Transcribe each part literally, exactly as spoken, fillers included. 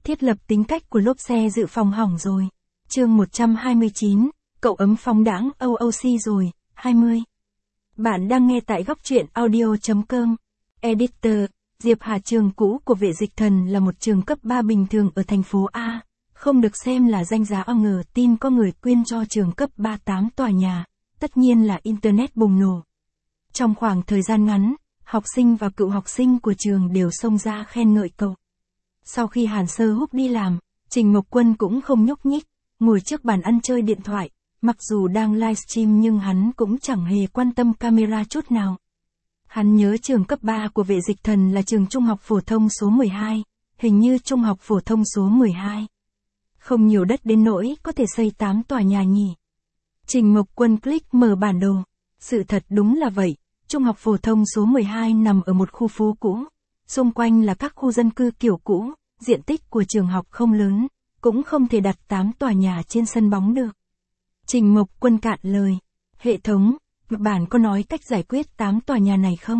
Thiết lập tính cách của lốp xe dự phòng hỏng rồi. Chương một trăm hai mươi chín, cậu ấm phóng đãng o o xê rồi, hai mươi. Bạn đang nghe tại góc truyện audio chấm com. Editor, Diệp Hà. Trường cũ của Vệ Dịch Thần là một trường cấp ba bình thường ở thành phố A, không được xem là danh giá. Ngờ tin có người quyên cho trường cấp ba tám tòa nhà, tất nhiên là Internet bùng nổ. Trong khoảng thời gian ngắn, học sinh và cựu học sinh của trường đều xông ra khen ngợi cậu. Sau khi Hàn Sơ Húc đi làm, Trình Mộc Quân cũng không nhúc nhích, ngồi trước bàn ăn chơi điện thoại, mặc dù đang livestream nhưng hắn cũng chẳng hề quan tâm camera chút nào. Hắn nhớ trường cấp ba của Vệ Dịch Thần là trường trung học phổ thông số mười hai, hình như trung học phổ thông số mười hai. Không nhiều đất đến nỗi có thể xây tám tòa nhà nhỉ. Trình Mộc Quân click mở bản đồ. Sự thật đúng là vậy, trung học phổ thông số mười hai nằm ở một khu phố cũ. Xung quanh là các khu dân cư kiểu cũ, diện tích của trường học không lớn, cũng không thể đặt tám tòa nhà trên sân bóng được. Trình Mộc Quân cạn lời. Hệ thống, kịch bản có nói cách giải quyết tám tòa nhà này không?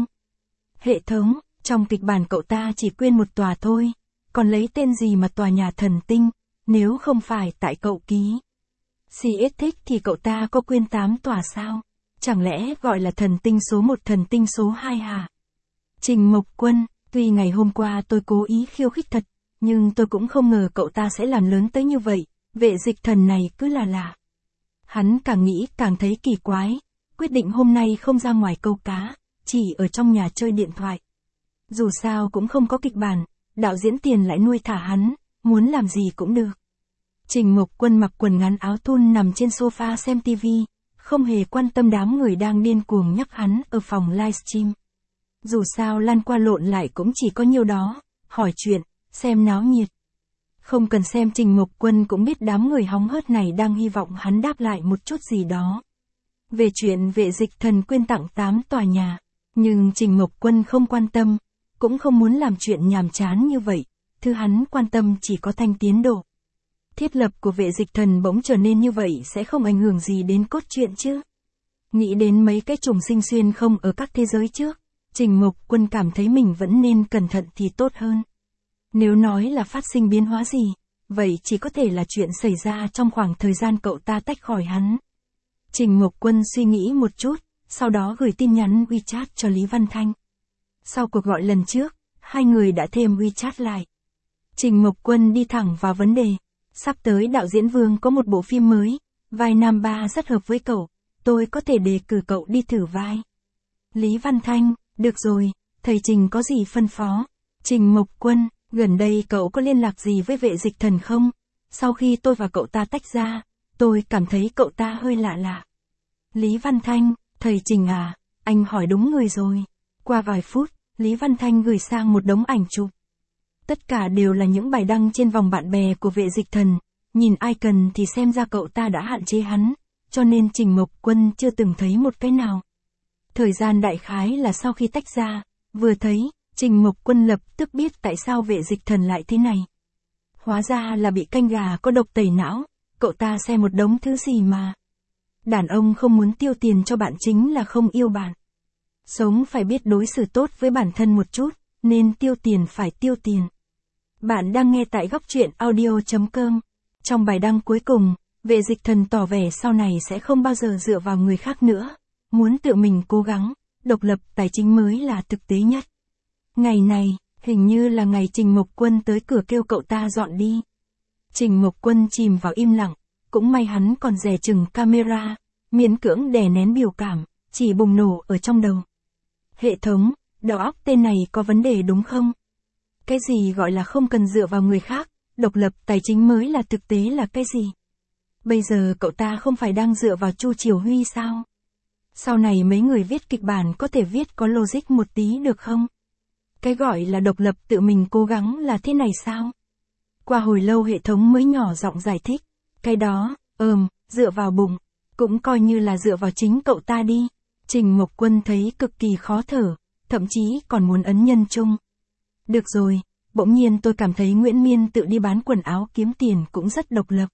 Hệ thống, trong kịch bản cậu ta chỉ quyên một tòa thôi, còn lấy tên gì mà tòa nhà thần tinh, nếu không phải tại cậu ký. xê ét thích thì cậu ta có quyên tám tòa sao? Chẳng lẽ gọi là thần tinh số một thần tinh số hai hả? Trình Mộc Quân, tuy ngày hôm qua tôi cố ý khiêu khích thật, nhưng tôi cũng không ngờ cậu ta sẽ làm lớn tới như vậy. Vệ Dịch Thần này cứ là lạ. Hắn càng nghĩ càng thấy kỳ quái, quyết định hôm nay không ra ngoài câu cá, chỉ ở trong nhà chơi điện thoại. Dù sao cũng không có kịch bản, đạo diễn tiền lại nuôi thả hắn, muốn làm gì cũng được. Trình Mộc Quân mặc quần ngắn áo thun nằm trên sofa xem tivi, không hề quan tâm đám người đang điên cuồng nhắc hắn ở phòng livestream. Dù sao lan qua lộn lại cũng chỉ có nhiêu đó, hỏi chuyện, xem náo nhiệt. Không cần xem Trình Mộc Quân cũng biết đám người hóng hớt này đang hy vọng hắn đáp lại một chút gì đó. Về chuyện Vệ Dịch Thần quyên tặng tám tòa nhà, nhưng Trình Mộc Quân không quan tâm, cũng không muốn làm chuyện nhàm chán như vậy, thứ hắn quan tâm chỉ có thanh tiến độ. Thiết lập của Vệ Dịch Thần bỗng trở nên như vậy sẽ không ảnh hưởng gì đến cốt truyện chứ. Nghĩ đến mấy cái trùng sinh xuyên không ở các thế giới trước, Trình Mộc Quân cảm thấy mình vẫn nên cẩn thận thì tốt hơn. Nếu nói là phát sinh biến hóa gì, vậy chỉ có thể là chuyện xảy ra trong khoảng thời gian cậu ta tách khỏi hắn. Trình Mộc Quân suy nghĩ một chút, sau đó gửi tin nhắn WeChat cho Lý Văn Thanh. Sau cuộc gọi lần trước, hai người đã thêm WeChat lại. Trình Mộc Quân đi thẳng vào vấn đề. Sắp tới đạo diễn Vương có một bộ phim mới, vai nam ba rất hợp với cậu, tôi có thể đề cử cậu đi thử vai. Lý Văn Thanh, được rồi, thầy Trình có gì phân phó? Trình Mộc Quân, gần đây cậu có liên lạc gì với Vệ Dịch Thần không? Sau khi tôi và cậu ta tách ra, tôi cảm thấy cậu ta hơi lạ lạ. Lý Văn Thanh, thầy Trình à, anh hỏi đúng người rồi. Qua vài phút, Lý Văn Thanh gửi sang một đống ảnh chụp. Tất cả đều là những bài đăng trên vòng bạn bè của Vệ Dịch Thần, nhìn ai cần thì xem ra cậu ta đã hạn chế hắn, cho nên Trình Mộc Quân chưa từng thấy một cái nào. Thời gian đại khái là sau khi tách ra, vừa thấy, Trình Mộc Quân lập tức biết tại sao Vệ Dịch Thần lại thế này. Hóa ra là bị canh gà có độc tẩy não, cậu ta xem một đống thứ gì mà. Đàn ông không muốn tiêu tiền cho bạn chính là không yêu bạn. Sống phải biết đối xử tốt với bản thân một chút, nên tiêu tiền phải tiêu tiền. Bạn đang nghe tại góc truyện audio chấm com. Trong bài đăng cuối cùng, Vệ Dịch Thần tỏ vẻ sau này sẽ không bao giờ dựa vào người khác nữa, muốn tự mình cố gắng, độc lập tài chính mới là thực tế nhất. Ngày này, hình như là ngày Trình Mộc Quân tới cửa kêu cậu ta dọn đi. Trình Mộc Quân chìm vào im lặng, cũng may hắn còn dè chừng camera, miễn cưỡng đè nén biểu cảm, chỉ bùng nổ ở trong đầu. Hệ thống, đầu óc tên này có vấn đề đúng không? Cái gì gọi là không cần dựa vào người khác, độc lập tài chính mới là thực tế là cái gì? Bây giờ cậu ta không phải đang dựa vào Chu Triều Huy sao? Sau này mấy người viết kịch bản có thể viết có logic một tí được không? Cái gọi là độc lập tự mình cố gắng là thế này sao? Qua hồi lâu hệ thống mới nhỏ giọng giải thích. Cái đó, ừm, dựa vào bụng, cũng coi như là dựa vào chính cậu ta đi. Trình Mộc Quân thấy cực kỳ khó thở, thậm chí còn muốn ấn nhân chung. Được rồi, bỗng nhiên tôi cảm thấy Nguyễn Miên tự đi bán quần áo kiếm tiền cũng rất độc lập.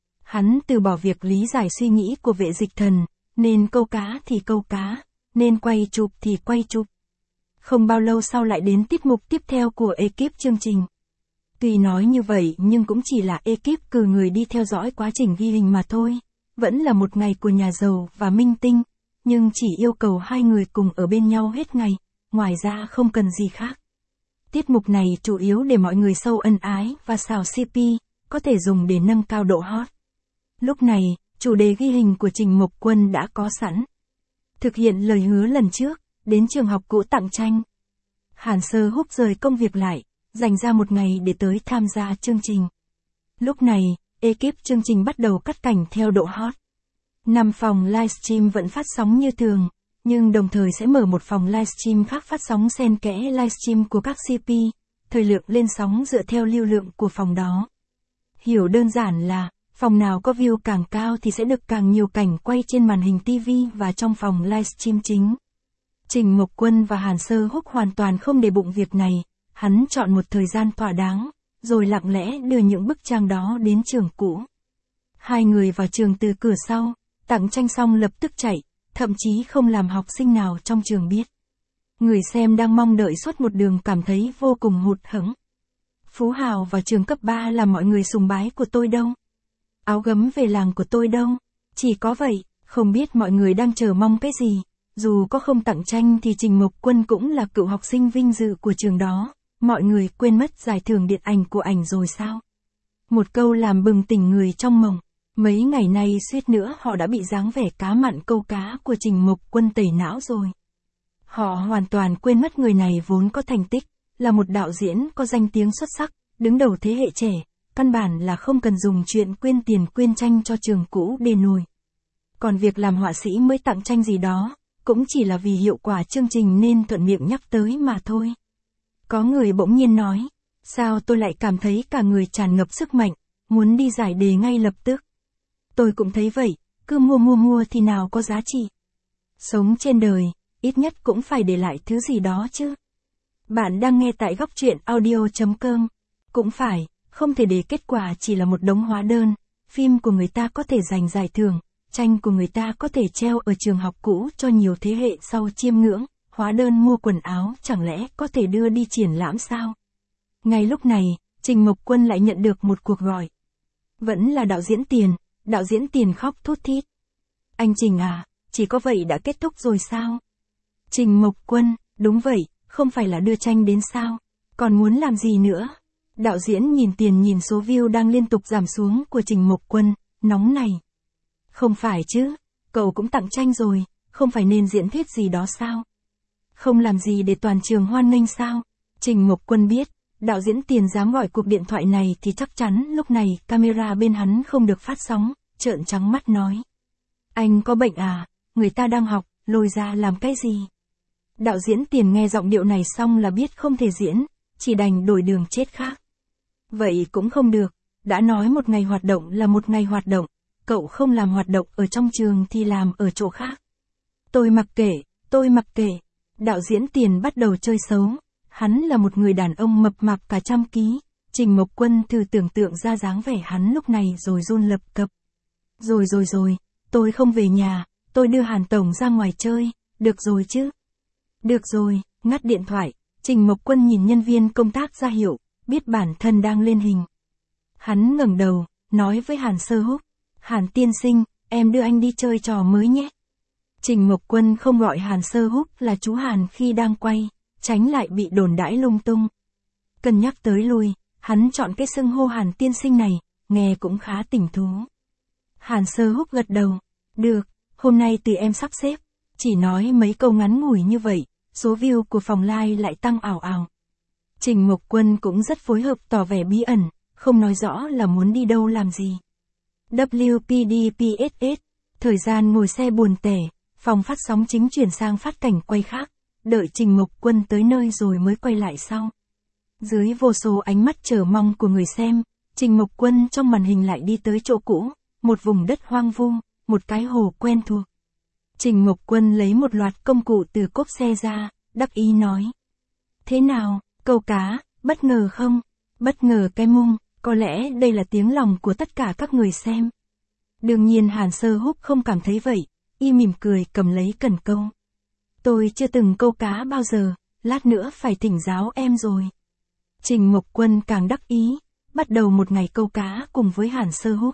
Hắn từ bỏ việc lý giải suy nghĩ của Vệ Dịch Thần, nên câu cá thì câu cá, nên quay chụp thì quay chụp. Không bao lâu sau lại đến tiết mục tiếp theo của ekip chương trình. Tuy nói như vậy nhưng cũng chỉ là ekip cử người đi theo dõi quá trình ghi hình mà thôi. Vẫn là một ngày của nhà giàu và minh tinh, nhưng chỉ yêu cầu hai người cùng ở bên nhau hết ngày, ngoài ra không cần gì khác. Tiết mục này chủ yếu để mọi người sâu ân ái và xào xê pê, có thể dùng để nâng cao độ hot. Lúc này, chủ đề ghi hình của Trình Mộc Quân đã có sẵn. Thực hiện lời hứa lần trước, đến trường học cũ tặng tranh. Hàn Sơ Húc rời công việc lại, dành ra một ngày để tới tham gia chương trình. Lúc này, ekip chương trình bắt đầu cắt cảnh theo độ hot. Năm phòng livestream vẫn phát sóng như thường, nhưng đồng thời sẽ mở một phòng livestream khác phát sóng xen kẽ livestream của các xê pê, thời lượng lên sóng dựa theo lưu lượng của phòng đó. Hiểu đơn giản là, phòng nào có view càng cao thì sẽ được càng nhiều cảnh quay trên màn hình ti vi và trong phòng livestream chính. Trình Mộc Quân và Hàn Sơ Húc hoàn toàn không để bụng việc này, hắn chọn một thời gian thỏa đáng, rồi lặng lẽ đưa những bức tranh đó đến trường cũ. Hai người vào trường từ cửa sau, tặng tranh xong lập tức chạy, thậm chí không làm học sinh nào trong trường biết. Người xem đang mong đợi suốt một đường cảm thấy vô cùng hụt hẫng. Phú Hào vào trường cấp ba là mọi người sùng bái của tôi đâu. Áo gấm về làng của tôi đâu. Chỉ có vậy, không biết mọi người đang chờ mong cái gì. Dù có không tặng tranh thì Trình Mộc Quân cũng là cựu học sinh vinh dự của trường đó. Mọi người quên mất giải thưởng điện ảnh của ảnh rồi sao? Một câu làm bừng tỉnh người trong mộng. Mấy ngày nay suýt nữa họ đã bị dáng vẻ cá mặn câu cá của Trình Mộc Quân tẩy não rồi. Họ hoàn toàn quên mất người này vốn có thành tích, là một đạo diễn có danh tiếng xuất sắc, đứng đầu thế hệ trẻ, căn bản là không cần dùng chuyện quyên tiền quyên tranh cho trường cũ để nổi. Còn việc làm họa sĩ mới tặng tranh gì đó, cũng chỉ là vì hiệu quả chương trình nên thuận miệng nhắc tới mà thôi. Có người bỗng nhiên nói, sao tôi lại cảm thấy cả người tràn ngập sức mạnh, muốn đi giải đề ngay lập tức. Tôi cũng thấy vậy, cứ mua mua mua thì nào có giá trị. Sống trên đời, ít nhất cũng phải để lại thứ gì đó chứ. Bạn đang nghe tại góc truyện audio chấm com. Cũng phải, không thể để kết quả chỉ là một đống hóa đơn, phim của người ta có thể giành giải thưởng, tranh của người ta có thể treo ở trường học cũ cho nhiều thế hệ sau chiêm ngưỡng, hóa đơn mua quần áo chẳng lẽ có thể đưa đi triển lãm sao? Ngay lúc này, Trình Mộc Quân lại nhận được một cuộc gọi. Vẫn là đạo diễn Tiền, đạo diễn Tiền khóc thút thít. Anh Trình à, chỉ có vậy đã kết thúc rồi sao? Trình Mộc Quân, đúng vậy, không phải là đưa tranh đến sao? Còn muốn làm gì nữa? Đạo diễn nhìn Tiền nhìn số view đang liên tục giảm xuống của Trình Mộc Quân, nóng này. Không phải chứ, cậu cũng tặng tranh rồi, không phải nên diễn thuyết gì đó sao? Không làm gì để toàn trường hoan nghênh sao? Trình Mộc Quân biết, đạo diễn Tiền dám gọi cuộc điện thoại này thì chắc chắn lúc này camera bên hắn không được phát sóng, trợn trắng mắt nói. Anh có bệnh à, người ta đang học, lôi ra làm cái gì? Đạo diễn Tiền nghe giọng điệu này xong là biết không thể diễn, chỉ đành đổi đường chết khác. Vậy cũng không được, đã nói một ngày hoạt động là một ngày hoạt động, cậu không làm hoạt động ở trong trường thì làm ở chỗ khác. Tôi mặc kệ, tôi mặc kệ. Đạo diễn Tiền bắt đầu chơi xấu, hắn là một người đàn ông mập mạp cả trăm ký, Trình Mộc Quân thử tưởng tượng ra dáng vẻ hắn lúc này rồi run lập cập. Rồi rồi rồi, tôi không về nhà, tôi đưa Hàn Tổng ra ngoài chơi, được rồi chứ? Được rồi, ngắt điện thoại, Trình Mộc Quân nhìn nhân viên công tác ra hiệu, biết bản thân đang lên hình. Hắn ngẩng đầu, nói với Hàn Sơ Húc, Hàn tiên sinh, em đưa anh đi chơi trò mới nhé. Trình Mộc Quân không gọi Hàn Sơ Húc là chú Hàn khi đang quay, tránh lại bị đồn đãi lung tung. Cân nhắc tới lui, hắn chọn cái xưng hô Hàn tiên sinh này, nghe cũng khá tỉnh thú. Hàn Sơ Húc gật đầu, được, hôm nay tùy em sắp xếp, chỉ nói mấy câu ngắn ngủi như vậy, số view của phòng live lại tăng ảo ảo. Trình Mộc Quân cũng rất phối hợp tỏ vẻ bí ẩn, không nói rõ là muốn đi đâu làm gì. vê kép đê pê ét ét, thời gian ngồi xe buồn tẻ, phòng phát sóng chính chuyển sang phát cảnh quay khác, đợi Trình Mộc Quân tới nơi rồi mới quay lại sau. Dưới vô số ánh mắt chờ mong của người xem, Trình Mộc Quân trong màn hình lại đi tới chỗ cũ, một vùng đất hoang vu, một cái hồ quen thuộc. Trình Mộc Quân lấy một loạt công cụ từ cốp xe ra, đắc ý nói. Thế nào, câu cá, bất ngờ không? Bất ngờ cái mung, có lẽ đây là tiếng lòng của tất cả các người xem. Đương nhiên Hàn Sơ Húc không cảm thấy vậy, y mỉm cười cầm lấy cần câu. Tôi chưa từng câu cá bao giờ, lát nữa phải thỉnh giáo em rồi. Trình Mộc Quân càng đắc ý, bắt đầu một ngày câu cá cùng với Hàn Sơ Húc.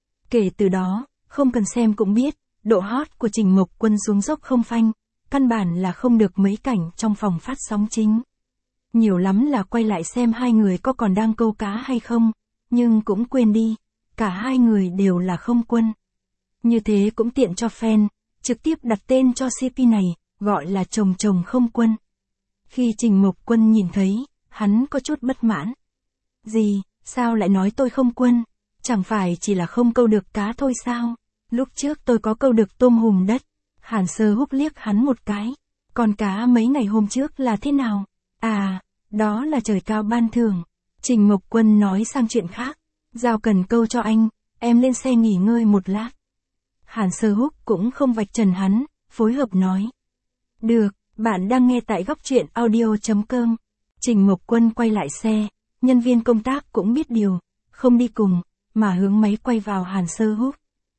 Kể từ đó, không cần xem cũng biết, độ hot của Trình Mộc Quân xuống dốc không phanh, căn bản là không được mấy cảnh trong phòng phát sóng chính. Nhiều lắm là quay lại xem hai người có còn đang câu cá hay không, nhưng cũng quên đi, cả hai người đều là không quân. Như thế cũng tiện cho fan, trực tiếp đặt tên cho xê pê này, gọi là chồng chồng không quân. Khi Trình Mộc Quân nhìn thấy, hắn có chút bất mãn. Gì, sao lại nói tôi không quân? Chẳng phải chỉ là không câu được cá thôi sao? Lúc trước tôi có câu được tôm hùm đất. Hàn Sơ Húc liếc hắn một cái. Còn cá mấy ngày hôm trước là thế nào? À, đó là trời cao ban thưởng. Trình Mộc Quân nói sang chuyện khác. Giao cần câu cho anh, em lên xe nghỉ ngơi một lát. Hàn Sơ Húc cũng không vạch trần hắn, phối hợp nói. Được, bạn đang nghe tại góc truyện audio chấm com. Trình Mộc Quân quay lại xe, nhân viên công tác cũng biết điều, không đi cùng, mà hướng máy quay vào Hàn Sơ Húc.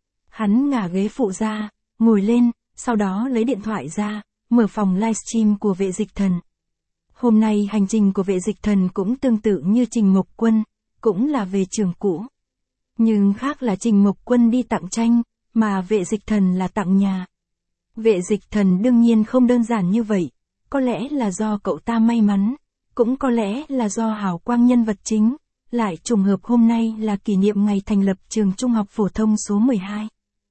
Hắn ngả ghế phụ ra, ngồi lên, sau đó lấy điện thoại ra, mở phòng livestream của Vệ Dịch Thần. Hôm nay hành trình của Vệ Dịch Thần cũng tương tự như Trình Mộc Quân, cũng là về trường cũ. Nhưng khác là Trình Mộc Quân đi tặng tranh, mà Vệ Dịch Thần là tặng nhà. Vệ Dịch Thần đương nhiên không đơn giản như vậy, có lẽ là do cậu ta may mắn, cũng có lẽ là do hào quang nhân vật chính, lại trùng hợp hôm nay là kỷ niệm ngày thành lập trường trung học phổ thông số mười hai.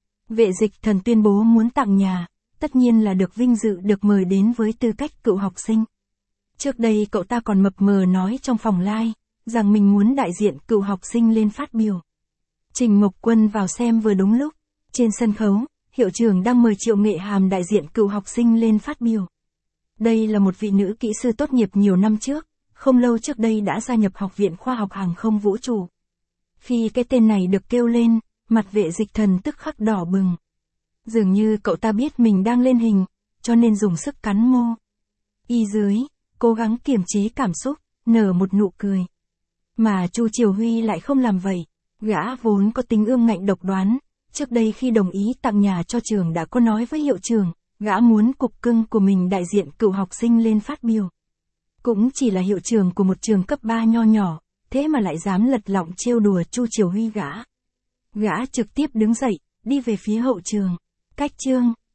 Vệ Dịch Thần tuyên bố muốn tặng nhà, tất nhiên là được vinh dự được mời đến với tư cách cựu học sinh. Trước đây cậu ta còn mập mờ nói trong phòng live, rằng mình muốn đại diện cựu học sinh lên phát biểu. Trình Mộc Quân vào xem vừa đúng lúc, trên sân khấu, hiệu trưởng đang mời Triệu Nghệ Hàm đại diện cựu học sinh lên phát biểu. Đây là một vị nữ kỹ sư tốt nghiệp nhiều năm trước, không lâu trước đây đã gia nhập Học viện Khoa học Hàng không Vũ trụ. Khi cái tên này được kêu lên, mặt Vệ Dịch Thần tức khắc đỏ bừng. Dường như cậu ta biết mình đang lên hình, cho nên dùng sức cắn môi. Y dưới, cố gắng kiềm chế cảm xúc, nở một nụ cười. Mà Chu Triều Huy lại không làm vậy, gã vốn có tính ương ngạnh độc đoán, trước đây khi đồng ý tặng nhà cho trường đã có nói với hiệu trưởng, gã muốn cục cưng của mình đại diện cựu học sinh lên phát biểu. Cũng chỉ là hiệu trưởng của một trường cấp ba nho nhỏ, thế mà lại dám lật lọng trêu đùa Chu Triều Huy gã. Gã trực tiếp đứng dậy, đi về phía hậu trường. Cách chương